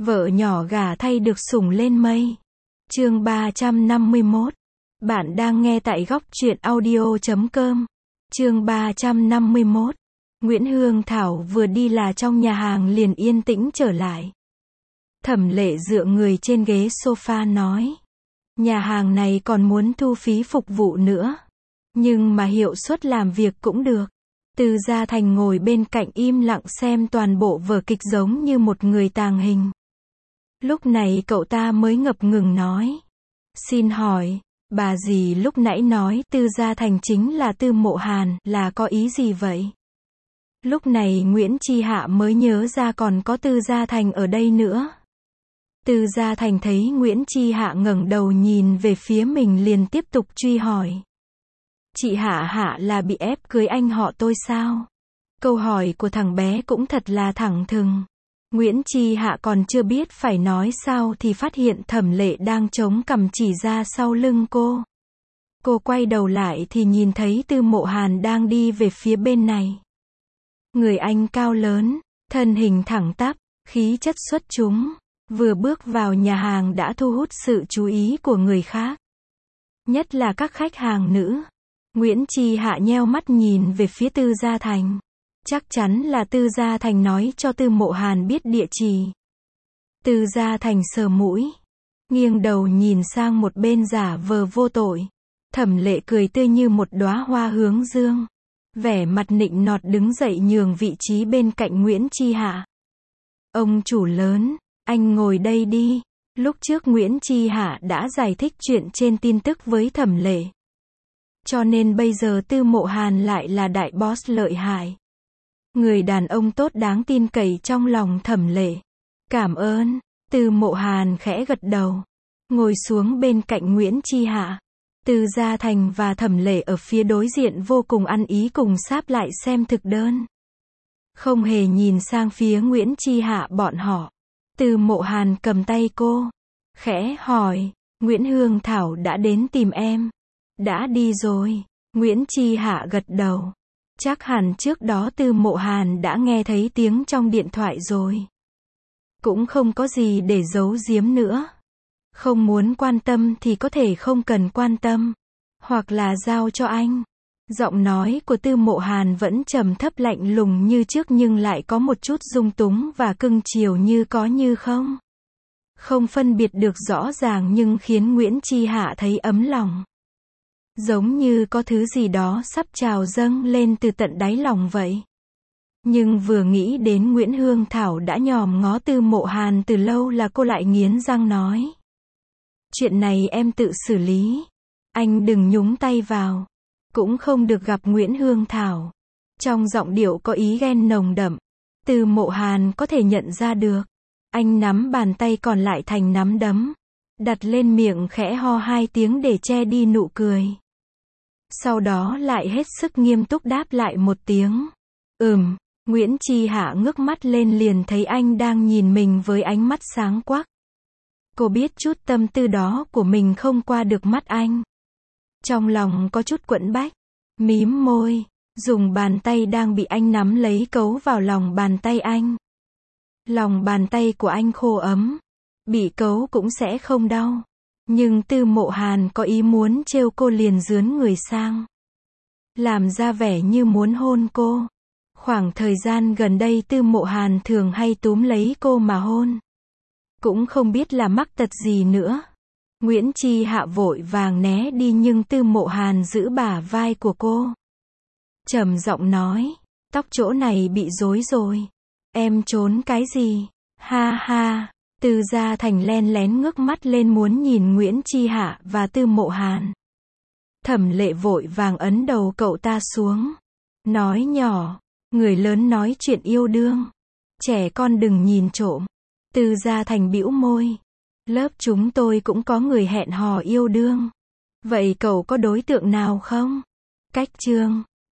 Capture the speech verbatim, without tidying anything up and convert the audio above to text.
Vợ nhỏ gả thay được sủng lên mây. Chương ba trăm năm mươi mốt. Bạn đang nghe tại góc truyện audio chấm com. Chương ba trăm năm mươi mốt. Nguyễn Hương Thảo vừa đi là trong nhà hàng liền yên tĩnh trở lại. Thẩm Lệ dựa người trên ghế sofa nói. Nhà hàng này còn muốn thu phí phục vụ nữa. Nhưng mà hiệu suất làm việc cũng được. Từ Gia Thành ngồi bên cạnh im lặng xem toàn bộ vở kịch giống như một người tàng hình. Lúc này cậu ta mới ngập ngừng nói. Xin hỏi, bà dì lúc nãy nói Tư Gia Thành chính là Tư Mộ Hàn, là có ý gì vậy? Lúc này Nguyễn Chi Hạ mới nhớ ra còn có Tư Gia Thành ở đây nữa. Tư Gia Thành thấy Nguyễn Chi Hạ ngẩng đầu nhìn về phía mình liền tiếp tục truy hỏi. Chị Hạ Hạ là bị ép cưới anh họ tôi sao? Câu hỏi của thằng bé cũng thật là thẳng thừng. Nguyễn Chi Hạ còn chưa biết phải nói sao thì phát hiện Thẩm Lệ đang chống cằm chỉ ra sau lưng cô. Cô quay đầu lại thì nhìn thấy Tư Mộ Hàn đang đi về phía bên này. Người anh cao lớn, thân hình thẳng tắp, khí chất xuất chúng, vừa bước vào nhà hàng đã thu hút sự chú ý của người khác. Nhất là các khách hàng nữ. Nguyễn Chi Hạ nheo mắt nhìn về phía Tư Gia Thành. Chắc chắn là Tư Gia Thành nói cho Tư Mộ Hàn biết địa chỉ. Tư Gia Thành sờ mũi, nghiêng đầu nhìn sang một bên giả vờ vô tội. Thẩm Lệ cười tươi như một đóa hoa hướng dương. Vẻ mặt nịnh nọt đứng dậy nhường vị trí bên cạnh Nguyễn Chi Hạ. Ông chủ lớn, anh ngồi đây đi. Lúc trước Nguyễn Chi Hạ đã giải thích chuyện trên tin tức với Thẩm Lệ. Cho nên bây giờ Tư Mộ Hàn lại là đại boss lợi hại. Người đàn ông tốt đáng tin cậy trong lòng Thẩm Lệ. Cảm ơn. Tư Mộ Hàn khẽ gật đầu. Ngồi xuống bên cạnh Nguyễn Chi Hạ. Tư Gia Thành và Thẩm Lệ ở phía đối diện vô cùng ăn ý cùng sáp lại xem thực đơn. Không hề nhìn sang phía Nguyễn Chi Hạ bọn họ. Tư Mộ Hàn cầm tay cô. Khẽ hỏi, Nguyễn Hương Thảo đã đến tìm em. Đã đi rồi. Nguyễn Chi Hạ gật đầu. Chắc hẳn trước đó Tư Mộ Hàn đã nghe thấy tiếng trong điện thoại rồi. Cũng không có gì để giấu giếm nữa. Không muốn quan tâm thì có thể không cần quan tâm. Hoặc là giao cho anh. Giọng nói của Tư Mộ Hàn vẫn trầm thấp lạnh lùng như trước nhưng lại có một chút dung túng và cưng chiều như có như không. Không phân biệt được rõ ràng nhưng khiến Nguyễn Chi Hạ thấy ấm lòng. Giống như có thứ gì đó sắp trào dâng lên từ tận đáy lòng vậy. Nhưng vừa nghĩ đến Nguyễn Hương Thảo đã nhòm ngó Tư Mộ Hàn từ lâu là cô lại nghiến răng nói. Chuyện này em tự xử lý. Anh đừng nhúng tay vào. Cũng không được gặp Nguyễn Hương Thảo. Trong giọng điệu có ý ghen nồng đậm. Tư Mộ Hàn có thể nhận ra được. Anh nắm bàn tay còn lại thành nắm đấm. Đặt lên miệng khẽ ho hai tiếng để che đi nụ cười. Sau đó lại hết sức nghiêm túc đáp lại một tiếng. Ừm, Nguyễn Chi Hạ ngước mắt lên liền thấy anh đang nhìn mình với ánh mắt sáng quắc. Cô biết chút tâm tư đó của mình không qua được mắt anh. Trong lòng có chút quẫn bách. Mím môi, dùng bàn tay đang bị anh nắm lấy cấu vào lòng bàn tay anh. Lòng bàn tay của anh khô ấm. Bị cấu cũng sẽ không đau. Nhưng Tư Mộ Hàn có ý muốn trêu cô liền dướn người sang. Làm ra vẻ như muốn hôn cô. Khoảng thời gian gần đây Tư Mộ Hàn thường hay túm lấy cô mà hôn. Cũng không biết là mắc tật gì nữa. Nguyễn Chi Hạ vội vàng né đi nhưng Tư Mộ Hàn giữ bả vai của cô. Trầm giọng nói, tóc chỗ này bị rối rồi. Em trốn cái gì? Ha ha. Tư Gia Thành len lén ngước mắt lên muốn nhìn Nguyễn Chi Hạ và Tư Mộ Hàn. Thẩm Lệ vội vàng ấn đầu cậu ta xuống. Nói nhỏ, người lớn nói chuyện yêu đương. Trẻ con đừng nhìn trộm. Tư Gia Thành bĩu môi. Lớp chúng tôi cũng có người hẹn hò yêu đương. Vậy cậu có đối tượng nào không? Cách chương.